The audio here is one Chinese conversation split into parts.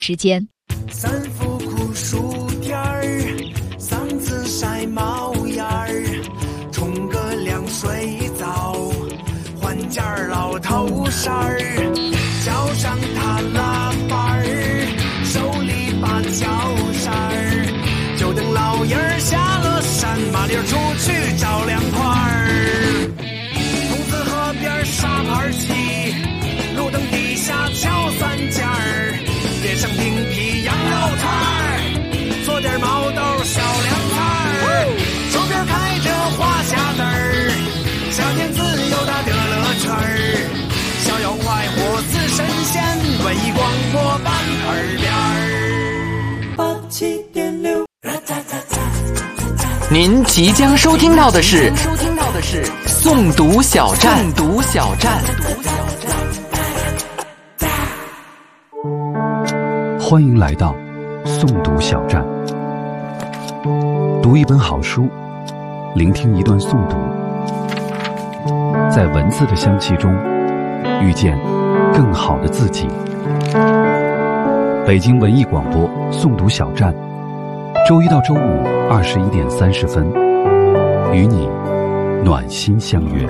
时间。 三伏酷暑天儿，嗓子晒冒烟儿，冲个凉水澡，换件老头衫儿，脚上踏喇叭儿，手里把脚扇儿，就等老爷儿下了山，麻溜出去找凉快儿。桐子河边沙盘棋，路灯底下敲三件儿，点上冰皮羊肉串儿，做点毛豆小凉菜儿，手边开着花匣子儿，夏天自由大的乐趣儿，逍遥快活似神仙，文艺广播伴耳边儿。87.6， 您即将收听到的是诵读小站。 欢迎来到诵读小站，读一本好书，聆听一段诵读，在文字的香气中遇见更好的自己。北京文艺广播诵读小站，周一到周五21点30分，与你暖心相约。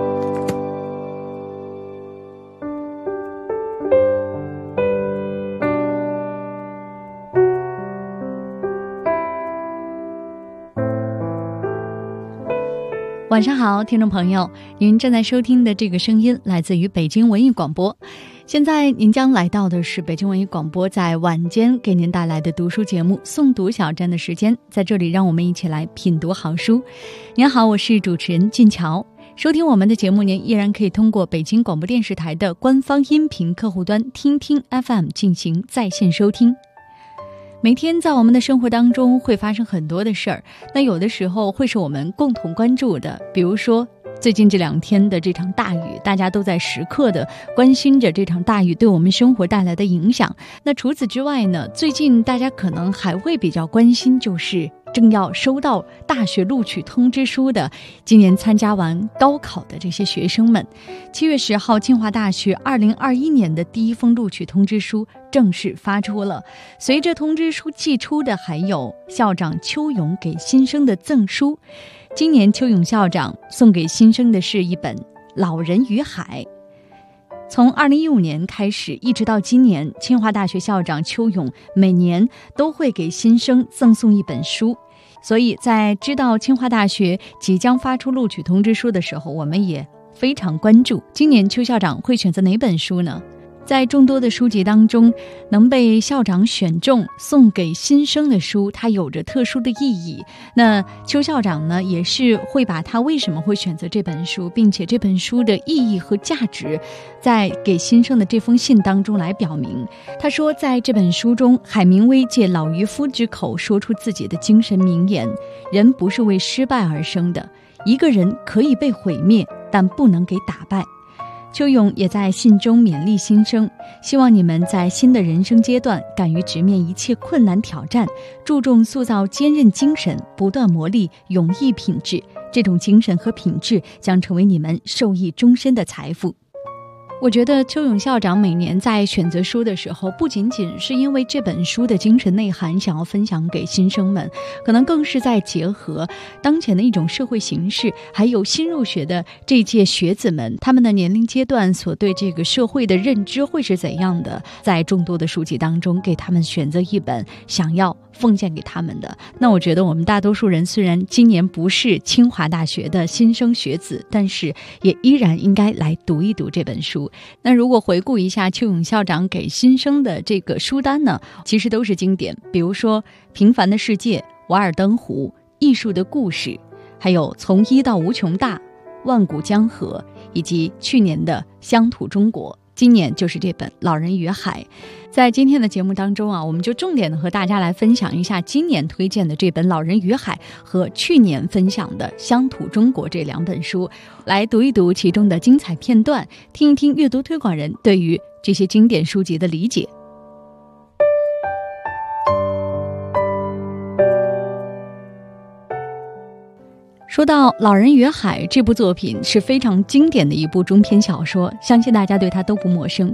晚上好，听众朋友，您正在收听的这个声音来自于北京文艺广播。现在您将来到的是北京文艺广播在晚间给您带来的读书节目诵读小站的时间，在这里让我们一起来品读好书。您好，我是主持人俊乔。收听我们的节目，您依然可以通过北京广播电视台的官方音频客户端听听 FM 进行在线收听。每天在我们的生活当中会发生很多的事儿，那有的时候会是我们共同关注的，比如说最近这2天的这场大雨，大家都在时刻的关心着这场大雨对我们生活带来的影响。那除此之外呢，最近大家可能还会比较关心，就是正要收到大学录取通知书的今年参加完高考的这些学生们。7月10号，清华大学2021年的第一封录取通知书正式发出了。随着通知书寄出的还有校长邱勇给新生的赠书。今年邱勇校长送给新生的是一本《老人与海》。从2015年开始一直到今年，清华大学校长邱勇每年都会给新生赠送一本书。所以在知道清华大学即将发出录取通知书的时候，我们也非常关注今年邱校长会选择哪本书呢？在众多的书籍当中，能被校长选中送给新生的书，它有着特殊的意义。那邱校长呢，也是会把他为什么会选择这本书，并且这本书的意义和价值，在给新生的这封信当中来表明。他说，在这本书中，海明威借老渔夫之口说出自己的精神名言：人不是为失败而生的，一个人可以被毁灭，但不能给打败。邱勇也在信中勉励新生，希望你们在新的人生阶段敢于直面一切困难挑战，注重塑造坚韧精神，不断磨砺勇毅品质，这种精神和品质将成为你们受益终身的财富。我觉得邱勇校长每年在选择书的时候，不仅仅是因为这本书的精神内涵想要分享给新生们，可能更是在结合当前的一种社会形势，还有新入学的这届学子们，他们的年龄阶段所对这个社会的认知会是怎样的，在众多的书籍当中给他们选择一本想要奉献给他们的。那我觉得我们大多数人虽然今年不是清华大学的新生学子，但是也依然应该来读一读这本书。那如果回顾一下邱勇校长给新生的这个书单呢，其实都是经典，比如说《平凡的世界》、《瓦尔登湖》、《艺术的故事》，还有《从一到无穷大》、《万古江河》，以及去年的《乡土中国》。今年就是这本《老人与海》。在今天的节目当中啊，我们就重点的和大家来分享一下今年推荐的这本《老人与海》和去年分享的《乡土中国》这2本书，来读一读其中的精彩片段，听一听阅读推广人对于这些经典书籍的理解。说到《老人与海》这部作品是非常经典的一部中篇小说，相信大家对它都不陌生。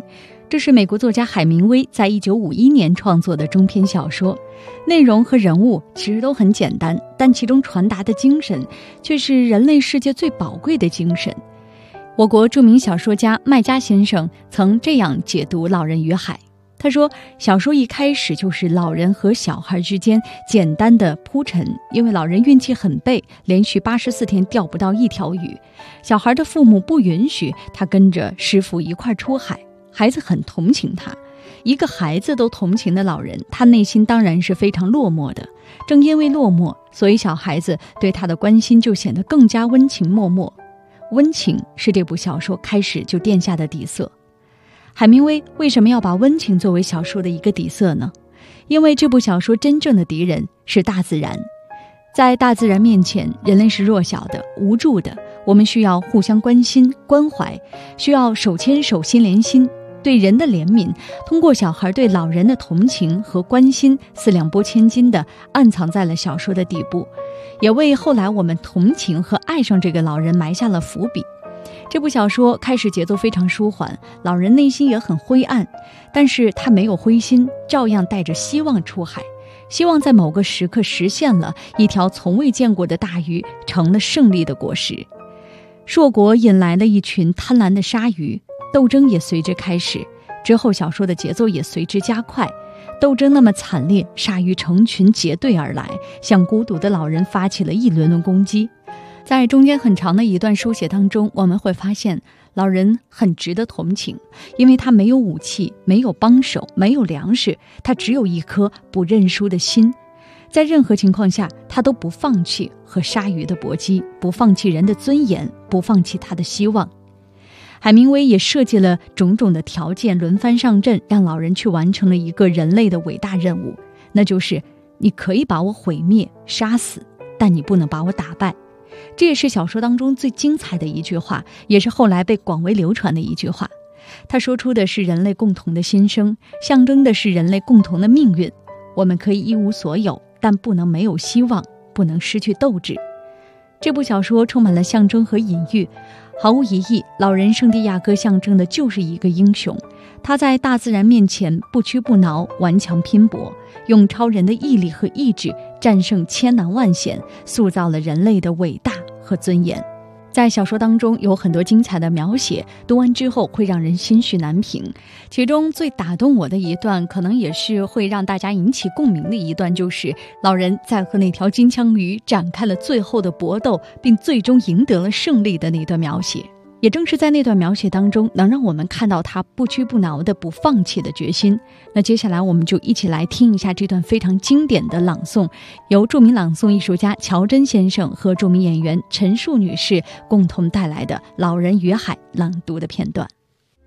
这是美国作家海明威在1951年创作的中篇小说，内容和人物其实都很简单，但其中传达的精神却是人类世界最宝贵的精神。我国著名小说家麦家先生曾这样解读《老人与海》，他说，小说一开始就是老人和小孩之间简单的铺陈，因为老人运气很背，连续84天钓不到一条鱼，小孩的父母不允许他跟着师傅一块出海，孩子很同情他。一个孩子都同情的老人，他内心当然是非常落寞的。正因为落寞，所以小孩子对他的关心就显得更加温情脉脉。温情是这部小说开始就奠下的底色。海明威为什么要把温情作为小说的一个底色呢？因为这部小说真正的敌人是大自然。在大自然面前，人类是弱小的、无助的，我们需要互相关心、关怀，需要手牵手、心连心。对人的怜悯，通过小孩对老人的同情和关心，四两拨千斤地暗藏在了小说的底部，也为后来我们同情和爱上这个老人埋下了伏笔。这部小说开始节奏非常舒缓，老人内心也很灰暗，但是他没有灰心，照样带着希望出海，希望在某个时刻实现了，一条从未见过的大鱼成了胜利的果实。硕果引来了一群贪婪的鲨鱼，斗争也随之开始，之后小说的节奏也随之加快。斗争那么惨烈，鲨鱼成群结队而来，向孤独的老人发起了一轮轮攻击。在中间很长的一段书写当中，我们会发现老人很值得同情，因为他没有武器，没有帮手，没有粮食，他只有一颗不认输的心。在任何情况下，他都不放弃和鲨鱼的搏击，不放弃人的尊严，不放弃他的希望。海明威也设计了种种的条件，轮番上阵，让老人去完成了一个人类的伟大任务，那就是你可以把我毁灭、杀死，但你不能把我打败。这也是小说当中最精彩的一句话，也是后来被广为流传的一句话。他说出的是人类共同的心声，象征的是人类共同的命运。我们可以一无所有，但不能没有希望，不能失去斗志。这部小说充满了象征和隐喻，毫无疑义，老人圣地亚哥象征的就是一个英雄。他在大自然面前不屈不挠，顽强拼搏，用超人的毅力和意志战胜千难万险，塑造了人类的伟大和尊严。在小说当中有很多精彩的描写，读完之后会让人心绪难平。其中最打动我的一段，可能也是会让大家引起共鸣的一段，就是老人在和那条金枪鱼展开了最后的搏斗，并最终赢得了胜利的那段描写。也正是在那段描写当中，能让我们看到他不屈不挠的不放弃的决心。那接下来我们就一起来听一下这段非常经典的朗诵，由著名朗诵艺术家乔真先生和著名演员陈树女士共同带来的《老人与海》朗读的片段。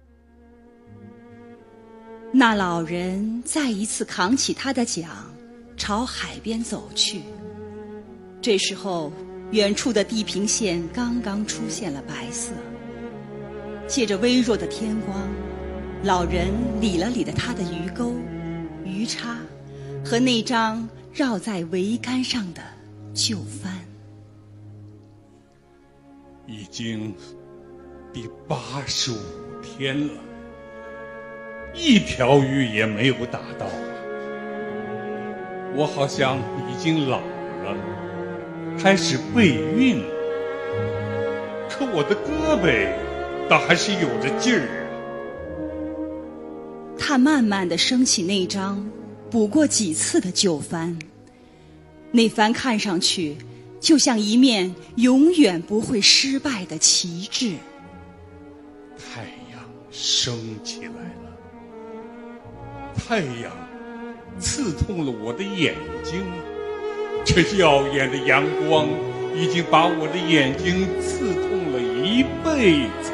那老人再一次扛起他的桨，朝海边走去。这时候，远处的地平线刚刚出现了白色。借着微弱的天光，老人理了理了他的鱼钩、鱼叉和那张绕在桅杆上的旧帆。 已经第85天了，一条鱼也没有打到啊！我好像已经老了，开始背晕了，可我的胳膊倒还是有着劲儿啊。 他慢慢地升起那张补过几次的旧帆，那帆看上去就像一面永远不会失败的旗帜。 太阳升起来了，太阳刺痛了我的眼睛，这耀眼的阳光已经把我的眼睛刺痛了一辈子。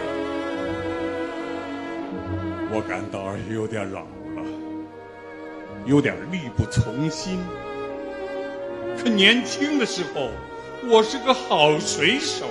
我感到有点老了，有点力不从心。可年轻的时候，我是个好水手。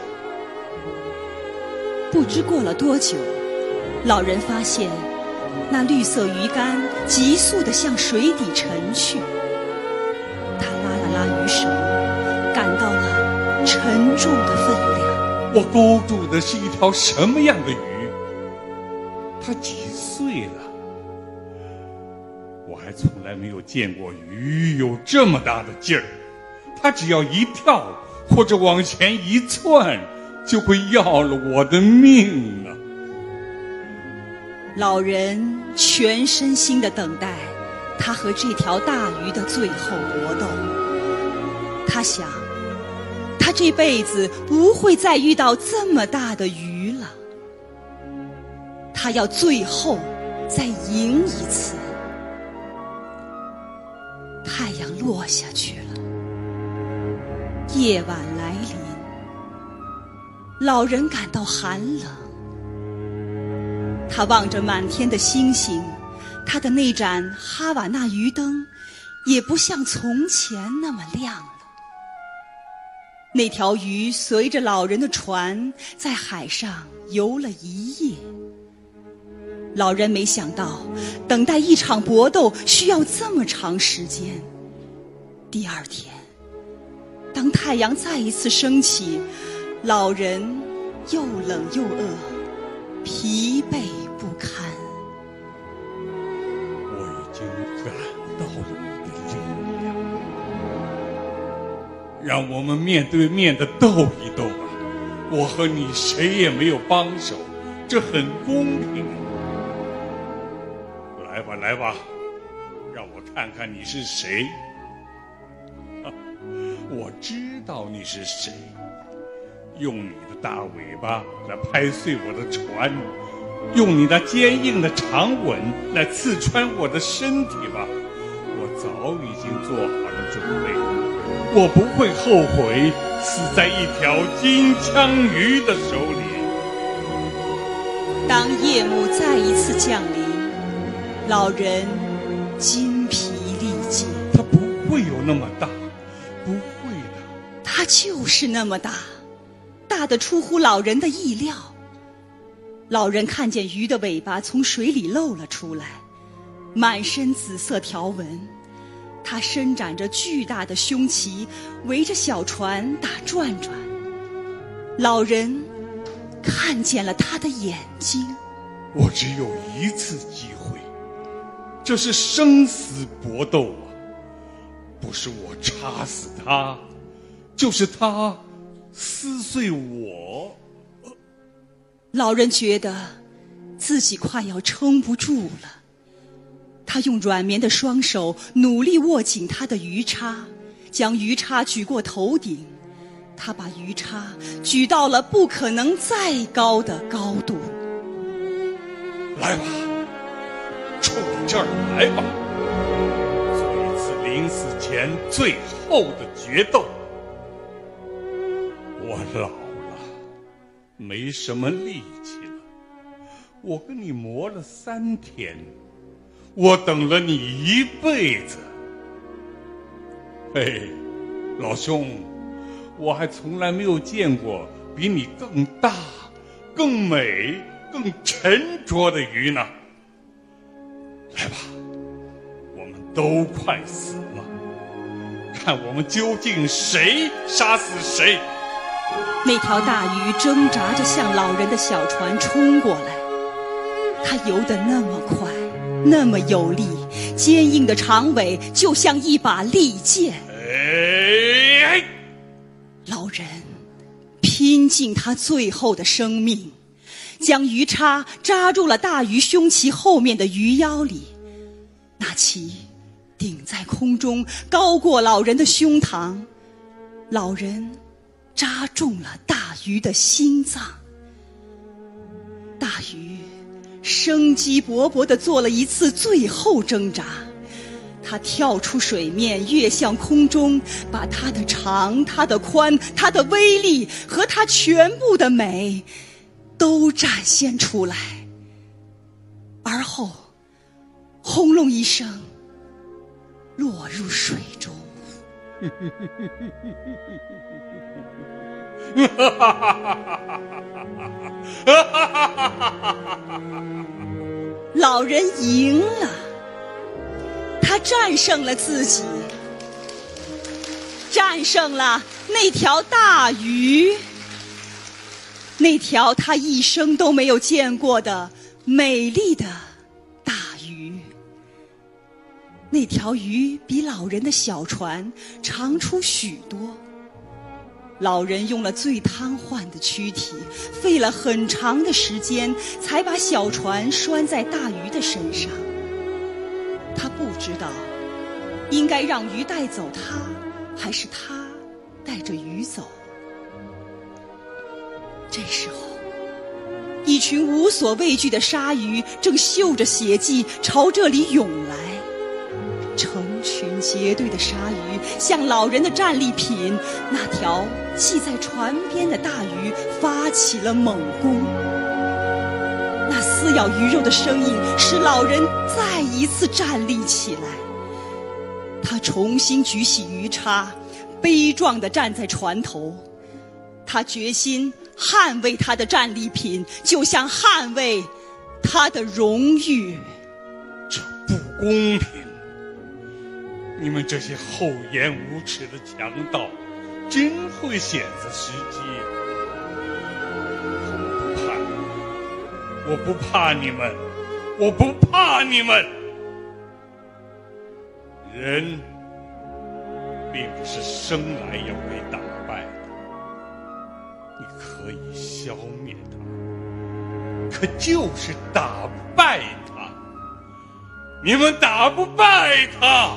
不知过了多久，老人发现那绿色鱼竿急速地向水底沉去。他拉了拉鱼绳，感到了沉重的分量。 我勾住的是一条什么样的鱼？它几岁了？ 还从来没有见过鱼有这么大的劲儿，它只要一跳或者往前一窜，就会要了我的命啊！ 老人全身心地等待他和这条大鱼的最后搏斗。他想，他这辈子不会再遇到这么大的鱼了。他要最后再赢一次。太阳落下去了，夜晚来临，老人感到寒冷。他望着满天的星星，他的那盏哈瓦那鱼灯也不像从前那么亮了。那条鱼随着老人的船在海上游了一夜。老人没想到，等待一场搏斗需要这么长时间。第二天，当太阳再一次升起，老人又冷又饿，疲惫不堪。 我已经感到了你的力量，让我们面对面的斗一斗吧。我和你谁也没有帮手，这很公平。来吧，来吧，让我看看你是谁。我知道你是谁，用你的大尾巴来拍碎我的船，用你那坚硬的长吻来刺穿我的身体吧。我早已经做好了准备，我不会后悔死在一条金枪鱼的手里。 当夜幕再一次降临，老人筋疲力尽。 它不会有那么大，不会的。 它就是那么大，大得出乎老人的意料。老人看见鱼的尾巴从水里露了出来，满身紫色条纹。它伸展着巨大的胸鳍，围着小船打转转。老人看见了他的眼睛。 我只有一次机会，这是生死搏斗啊！不是我插死他，就是他撕碎我。 老人觉得自己快要撑不住了，他用软绵的双手努力握紧他的鱼叉，将鱼叉举过头顶。他把鱼叉举到了不可能再高的高度。 来吧，冲这儿来吧，做一次临死前最后的决斗。我老了，没什么力气了，我跟你磨了3天，我等了你一辈子。嘿，老兄，我还从来没有见过比你更大、更美、更沉着的鱼呢。来吧，我们都快死了，看我们究竟谁杀死谁。 那条大鱼挣扎着向老人的小船冲过来，它游得那么快，那么有力，坚硬的长尾就像一把利剑。老人拼尽他最后的生命，将鱼叉扎住了大鱼胸鳍后面的鱼腰里，那鳍顶在空中，高过老人的胸膛。老人扎中了大鱼的心脏。大鱼生机勃勃地做了一次最后挣扎，它跳出水面，跃向空中，把它的长、它的宽、它的威力和它全部的美都展现出来。而后轰隆一声落入水中。老人赢了，他战胜了自己，战胜了那条大鱼，那条他一生都没有见过的美丽的大鱼。 那条鱼比老人的小船长出许多。老人用了最瘫痪的躯体，费了很长的时间，才把小船拴在大鱼的身上。他不知道应该让鱼带走他，还是他带着鱼走。这时候，一群无所畏惧的鲨鱼正嗅着血迹朝这里涌来，成群结队的鲨鱼向老人的战利品那条系在船边的大鱼发起了猛攻。那撕咬鱼肉的声音使老人再一次站立起来，他重新举起鱼叉，悲壮地站在船头。他决心捍卫他的战利品，就像捍卫他的荣誉。 这不公平！你们这些厚颜无耻的强盗，真会选择时机。我不怕你们，我不怕你们。人并不是生来要被打败的，你可以消灭他，可就是打不败他。你们打不败他。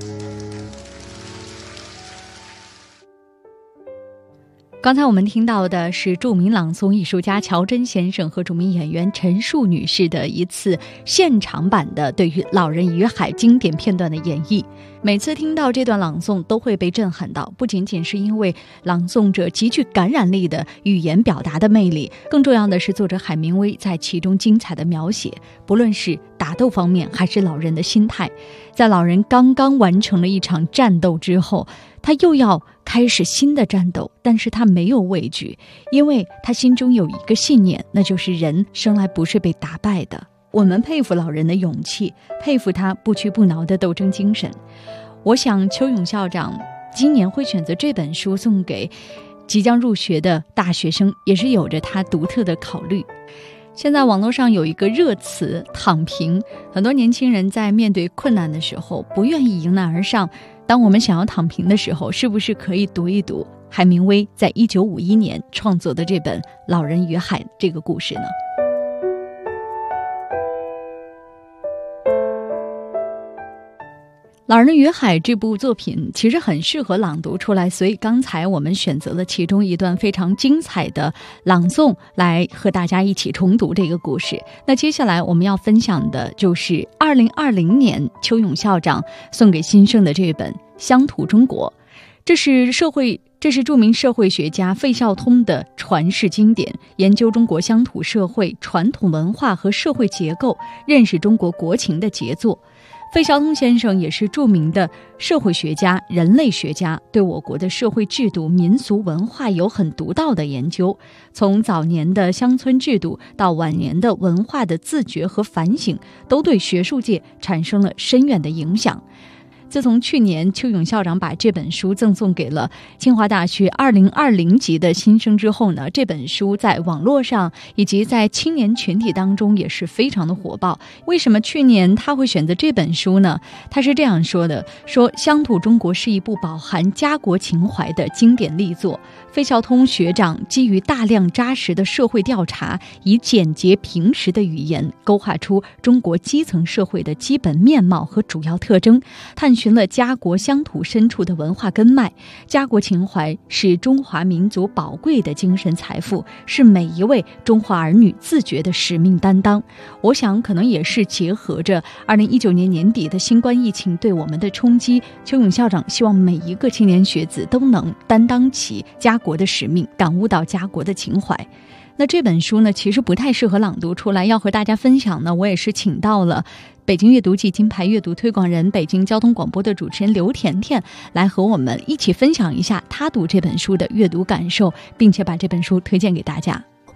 刚才我们听到的是著名朗诵艺术家乔真先生和著名演员陈数女士的一次现场版的对于《老人与海》经典片段的演绎。每次听到这段朗诵都会被震撼到，不仅仅是因为朗诵者极具感染力的语言表达的魅力，更重要的是作者海明威在其中精彩的描写，不论是打斗方面还是老人的心态。在老人刚刚完成了一场战斗之后，他又要开始新的战斗，但是他没有畏惧，因为他心中有一个信念，那就是人生来不是被打败的。我们佩服老人的勇气，佩服他不屈不挠的斗争精神。我想邱勇校长今年会选择这本书送给即将入学的大学生，也是有着他独特的考虑。现在网络上有一个热词躺平，很多年轻人在面对困难的时候不愿意迎难而上，当我们想要躺平的时候，是不是可以读一读海明威在1951年创作的这本《老人与海》这个故事呢？《老人与海》这部作品其实很适合朗读出来，所以刚才我们选择了其中一段非常精彩的朗诵来和大家一起重读这个故事。那接下来我们要分享的就是2020年邱勇校长送给新生的这本《乡土中国》，这是著名社会学家费孝通的传世经典，研究中国乡土社会、传统文化和社会结构，认识中国国情的杰作。费孝通先生也是著名的社会学家、人类学家，对我国的社会制度、民俗文化有很独到的研究。从早年的乡村制度到晚年的文化的自觉和反省，都对学术界产生了深远的影响。自从去年邱勇校长把这本书赠送给了清华大学2020级的新生之后呢，这本书在网络上以及在青年群体当中也是非常的火爆。为什么去年他会选择这本书呢？他是这样说的，说乡土中国是一部饱含家国情怀的经典力作。费孝通学长基于大量扎实的社会调查，以简洁平实的语言勾画出中国基层社会的基本面貌和主要特征，探寻了家国乡土深处的文化根脉。家国情怀是中华民族宝贵的精神财富，是每一位中华儿女自觉的使命担当。我想可能也是结合着2019年年底的新冠疫情对我们的冲击，邱勇校长希望每一个青年学子都能担当起家国的使命，感悟到家国的情怀。那这本书呢，其实不太适合朗读出来，要和大家分享呢，我也是请到了北京阅读季金牌阅读推广人、北京交通广播的主持人刘甜甜，来和我们一起分享一下他读这本书的阅读感受，并且把这本书推荐给大家。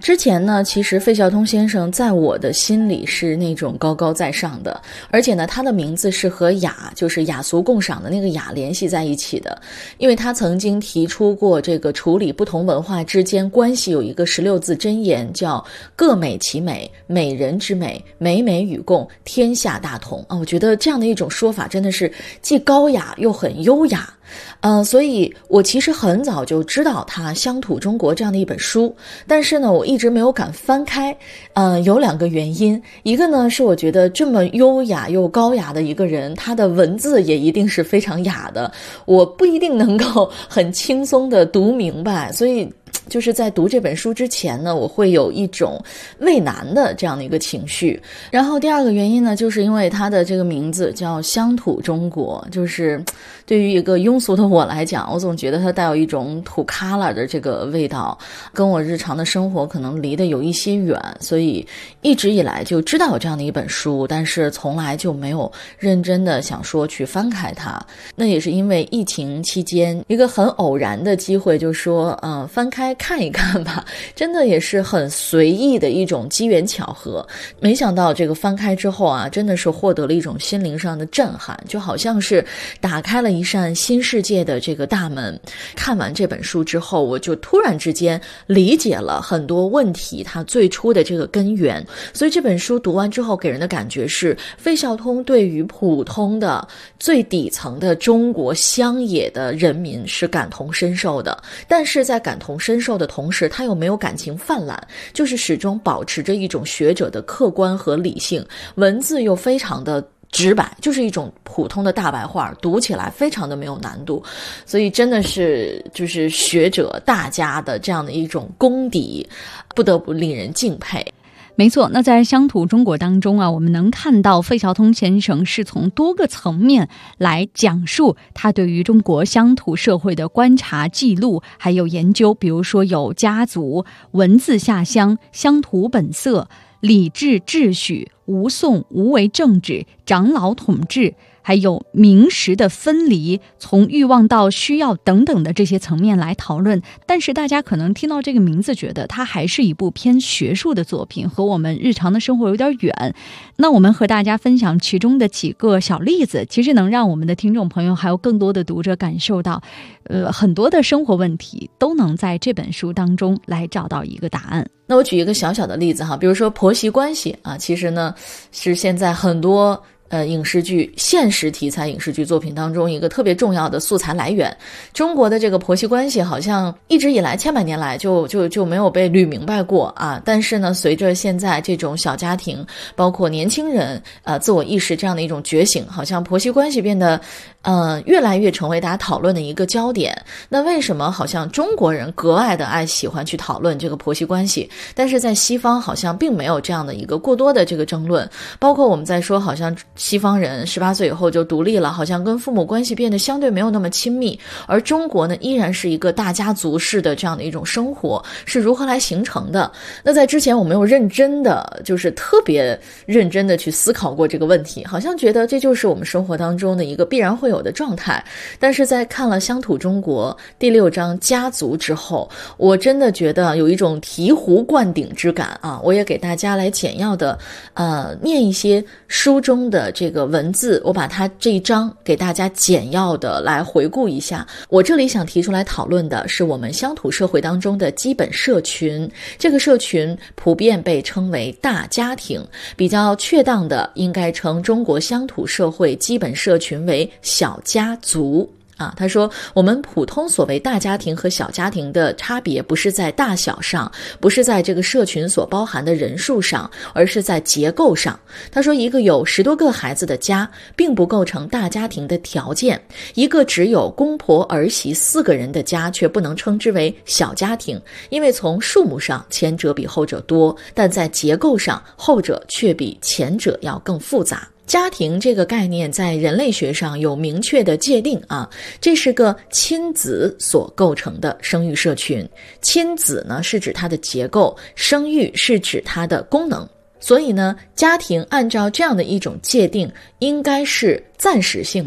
之前呢，其实费孝通先生在我的心里是那种高高在上的，而且呢，他的名字是和雅，就是雅俗共赏的那个雅联系在一起的，因为他曾经提出过这个处理不同文化之间关系有一个16字真言，叫各美其美，美人之美，美美与共，天下大同啊。我觉得这样的一种说法真的是既高雅又很优雅。所以我其实很早就知道他《乡土中国》这样的一本书，但是呢，我一直没有敢翻开。有2个原因，一个呢是我觉得这么优雅又高雅的一个人，他的文字也一定是非常雅的，我不一定能够很轻松的读明白，所以就是在读这本书之前呢，我会有一种畏难的这样的一个情绪。然后第2个原因呢，就是因为它的这个名字叫乡土中国，就是对于一个庸俗的我来讲，我总觉得它带有一种土旮旯的这个味道，跟我日常的生活可能离得有一些远，所以一直以来就知道有这样的一本书，但是从来就没有认真的想说去翻开它。那也是因为疫情期间一个很偶然的机会，就说翻开看一看吧，真的也是很随意的一种机缘巧合。没想到这个翻开之后啊，真的是获得了一种心灵上的震撼，就好像是打开了一扇新世界的这个大门。看完这本书之后，我就突然之间理解了很多问题它最初的这个根源。所以这本书读完之后给人的感觉是，费孝通对于普通的最底层的中国乡野的人民是感同身受的，但是在感同身受的同时，他又没有感情泛滥，就是始终保持着一种学者的客观和理性，文字又非常的直白，就是一种普通的大白话，读起来非常的没有难度。所以真的是就是学者大家的这样的一种功底，不得不令人敬佩。 没错，那在乡土中国当中啊，我们能看到费孝通先生是从多个层面来讲述他对于中国乡土社会的观察记录还有研究，比如说有家族、文字下乡、乡土本色、礼制秩序、吴宋无为政治、长老统治，还有名实的分离，从欲望到需要等等的这些层面来讨论。但是大家可能听到这个名字觉得它还是一部偏学术的作品，和我们日常的生活有点远。那我们和大家分享其中的几个小例子，其实能让我们的听众朋友还有更多的读者感受到很多的生活问题都能在这本书当中来找到一个答案。 那我举一个小小的例子哈，比如说婆媳关系啊，其实呢是现在很多影视剧现实题材影视剧作品当中一个特别重要的素材来源。中国的这个婆媳关系好像一直以来千百年来就没有被捋明白过啊。但是呢，随着现在这种小家庭包括年轻人自我意识这样的一种觉醒，好像婆媳关系变得越来越成为大家讨论的一个焦点。那为什么好像中国人格外的爱喜欢去讨论这个婆媳关系，但是在西方好像并没有这样的一个过多的这个争论。包括我们在说好像西方人18岁以后就独立了，好像跟父母关系变得相对没有那么亲密，而中国呢依然是一个大家族式的这样的一种生活，是如何来形成的？那在之前我没有认真的就是特别认真的去思考过这个问题，好像觉得这就是我们生活当中的一个必然会有的状态。但是在看了《乡土中国》第6章家族之后，我真的觉得有一种醍醐灌顶之感啊！我也给大家来简要的念一些书中的这个文字，我把它这一章给大家简要的来回顾一下。我这里想提出来讨论的是我们乡土社会当中的基本社群，这个社群普遍被称为大家庭，比较确当的应该称中国乡土社会基本社群为小家族。他说我们普通所谓大家庭和小家庭的差别不是在大小上，不是在这个社群所包含的人数上，而是在结构上。他说一个有10多个孩子的家并不构成大家庭的条件，一个只有公婆儿媳4个人的家却不能称之为小家庭，因为从数目上前者比后者多，但在结构上后者却比前者要更复杂。家庭这个概念在人类学上有明确的界定这是个亲子所构成的生育社群。亲子呢是指它的结构，生育是指它的功能。所以呢，家庭按照这样的一种界定应该是暂时性的，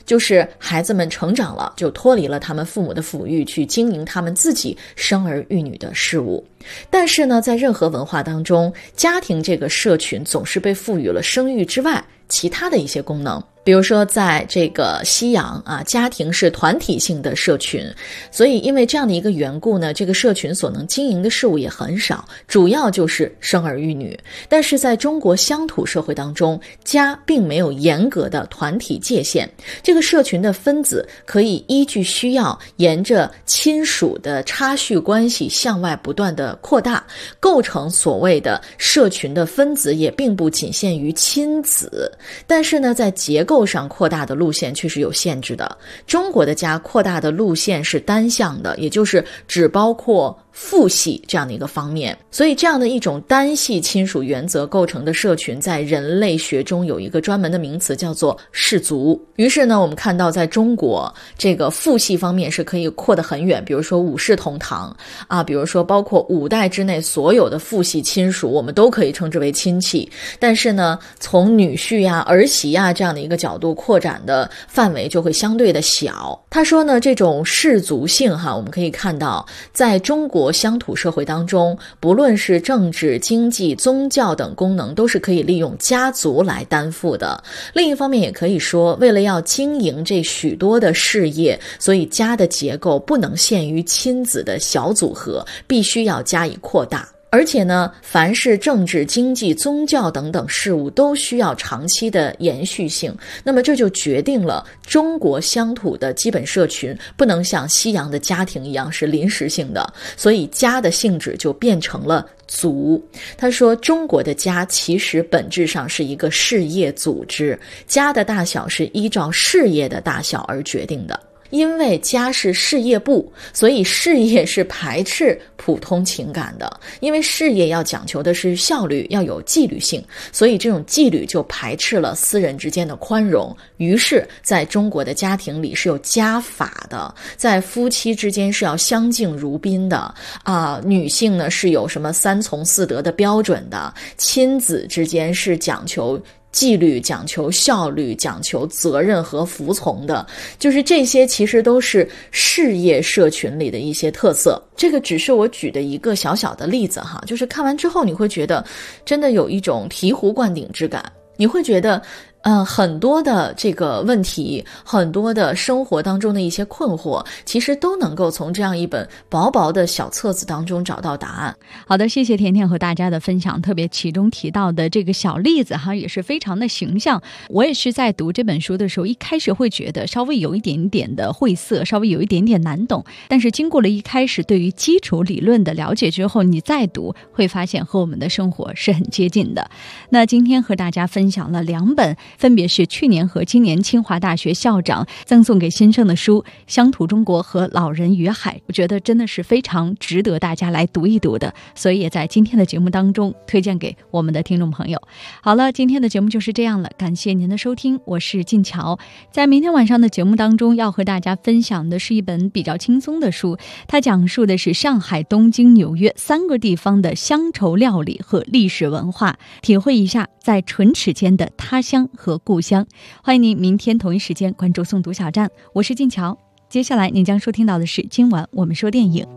就是孩子们成长了，就脱离了他们父母的抚育，去经营他们自己生儿育女的事物。但是呢，在任何文化当中，家庭这个社群总是被赋予了生育之外其他的一些功能。比如说在这个西洋啊，家庭是团体性的社群，所以因为这样的一个缘故呢，这个社群所能经营的事物也很少，主要就是生儿育女。但是在中国乡土社会当中，家并没有严格的团体界限，这个社群的分子可以依据需要，沿着亲属的插叙关系向外不断的扩大，构成所谓的社群的分子也并不仅限于亲子。但是呢，在结构上扩大的路线却是有限制的。中国的家扩大的路线是单向的，也就是只包括父系这样的一个方面，所以这样的一种单系亲属原则构成的社群，在人类学中有一个专门的名词叫做氏族。于是呢，我们看到在中国这个父系方面是可以扩得很远，比如说五世同堂啊，比如说包括5代之内所有的父系亲属，我们都可以称之为亲戚。但是呢，从女婿啊、儿媳啊这样的一个角度扩展的范围就会相对的小。他说呢，这种氏族性我们可以看到在中国乡土社会当中，不论是政治、经济、宗教等功能，都是可以利用家族来担负的。另一方面也可以说，为了要经营这许多的事业，所以家的结构不能限于亲子的小组合，必须要加以扩大。而且呢，凡是政治、经济、宗教等等事物都需要长期的延续性，那么这就决定了中国乡土的基本社群不能像西洋的家庭一样是临时性的，所以家的性质就变成了族。他说，中国的家其实本质上是一个事业组织，家的大小是依照事业的大小而决定的。因为家是事业部，所以事业是排斥普通情感的。因为事业要讲求的是效率，要有纪律性，所以这种纪律就排斥了私人之间的宽容。于是在中国的家庭里是有家法的，在夫妻之间是要相敬如宾的女性呢是有什么3从4德的标准的，亲子之间是讲求纪律、讲求效率、讲求责任和服从的，就是这些其实都是事业社群里的一些特色。这个只是我举的一个小小的例子就是看完之后你会觉得真的有一种醍醐灌顶之感，你会觉得很多的这个问题，很多的生活当中的一些困惑，其实都能够从这样一本薄薄的小册子当中找到答案。 好的，谢谢甜甜和大家的分享，特别其中提到的这个小例子也是非常的形象。我也是在读这本书的时候，一开始会觉得稍微有一点点的晦涩，稍微有一点点难懂，但是经过了一开始对于基础理论的了解之后，你再读会发现和我们的生活是很接近的。那今天和大家分享了2本，分别是去年和今年清华大学校长赠送给新生的书《乡土中国》和《老人与海》，我觉得真的是非常值得大家来读一读的，所以也在今天的节目当中推荐给我们的听众朋友。好了，今天的节目就是这样了，感谢您的收听，我是静乔。在明天晚上的节目当中要和大家分享的是一本比较轻松的书，它讲述的是上海、东京、纽约3个地方的乡愁料理和历史文化，体会一下在唇齿间的他乡和故乡。欢迎您明天同一时间关注诵读小站，我是静乔。接下来您将收听到的是今晚我们说电影。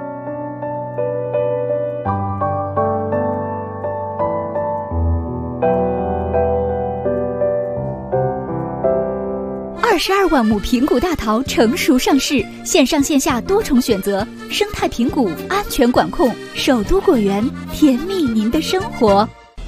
22万亩平谷大桃成熟上市，线上线下多重选择，生态平谷，安全管控，首都果园，甜蜜您的生活。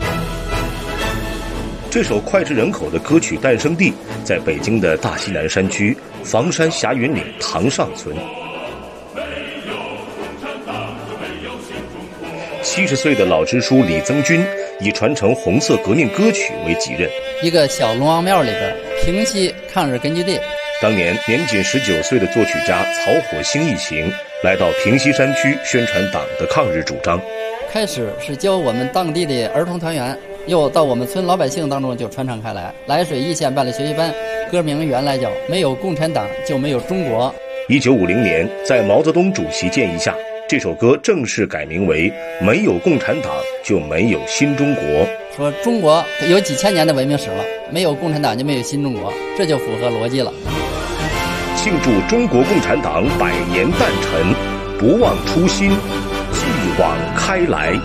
这首脍炙人口的歌曲诞生地在北京的大西南山区房山霞云岭塘上村。70岁的老支书李增军以传承红色革命歌曲为己任， 一个小龙王庙里边平西抗日根据地。 当年年仅19岁的作曲家曹火星一行来到平西山区宣传党的抗日主张。 开始是教我们当地的儿童团员，又到我们村老百姓当中就传唱开来。涞水一线办理学习班，歌名原来叫没有共产党就没有中国。 1950年在毛泽东主席建议下，这首歌正式改名为没有共产党就没有新中国。 说中国有几千年的文明史了，没有共产党就没有新中国，这就符合逻辑了。 庆祝中国共产党100年诞辰，不忘初心，继往开来。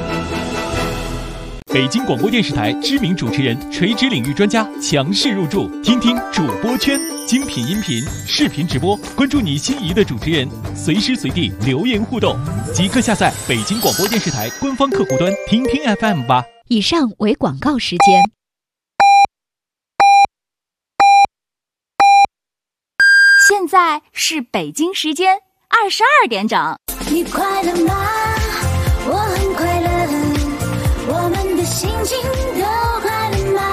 北京广播电视台知名主持人、垂直领域专家强势入驻，听听主播圈，精品音频、视频直播，关注你心仪的主持人，随时随地留言互动，即刻下载北京广播电视台官方客户端听听 FM 吧。 以上为广告时间。现在是北京时间22点整。 你快乐吗？我很快乐，我们的心情都快乐吗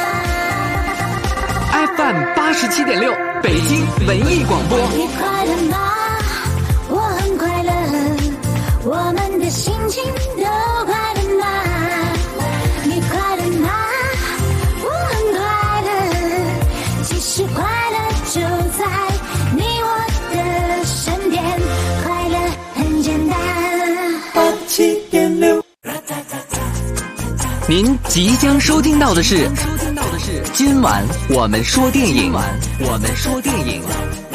？FM 87.6，北京文艺广播。 你快乐吗？我很快乐，我们的心情都快乐吗？你快乐吗？我很快乐，其实快乐就在你我的身边，快乐很简单。87.6。 您即将收听到的是今晚我们说电影。